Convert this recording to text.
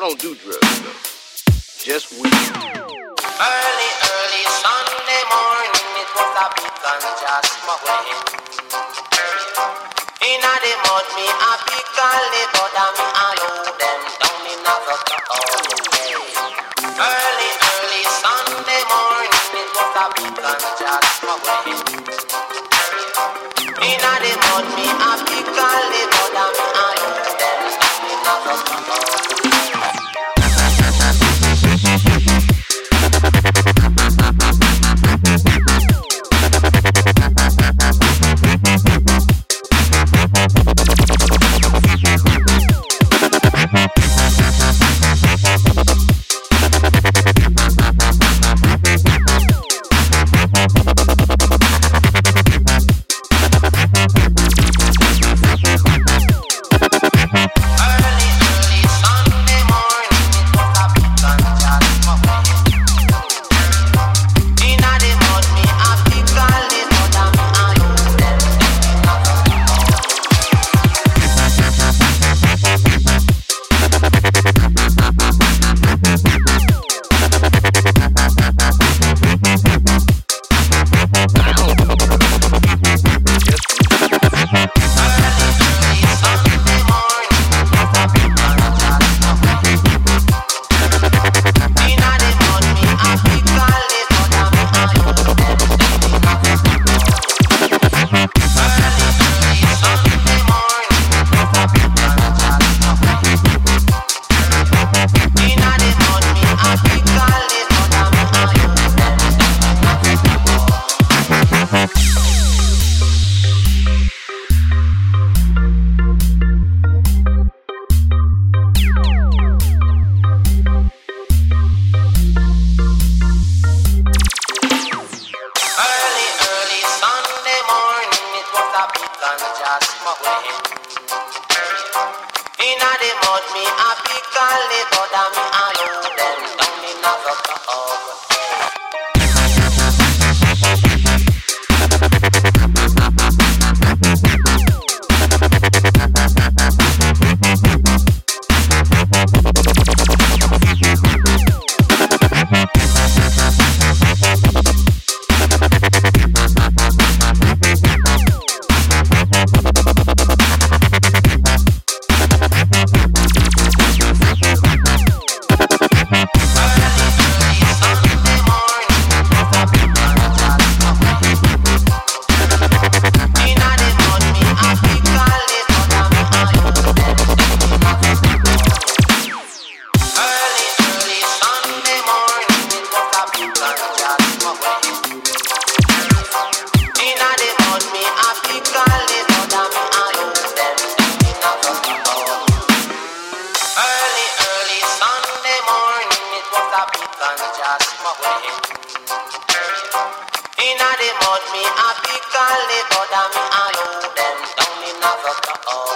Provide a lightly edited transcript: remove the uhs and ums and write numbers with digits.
don't do drugs, though. Just weed. Early Sunday morning, it was a big ganja smoke. Inna the mud, me a pick and live out and me a load them down in a Early Sunday morning, it was a big ganja smoke. Inna the mud, me a pick and live out and me a load them down in a Inna the mud, me a pick and live out and me a load them down in a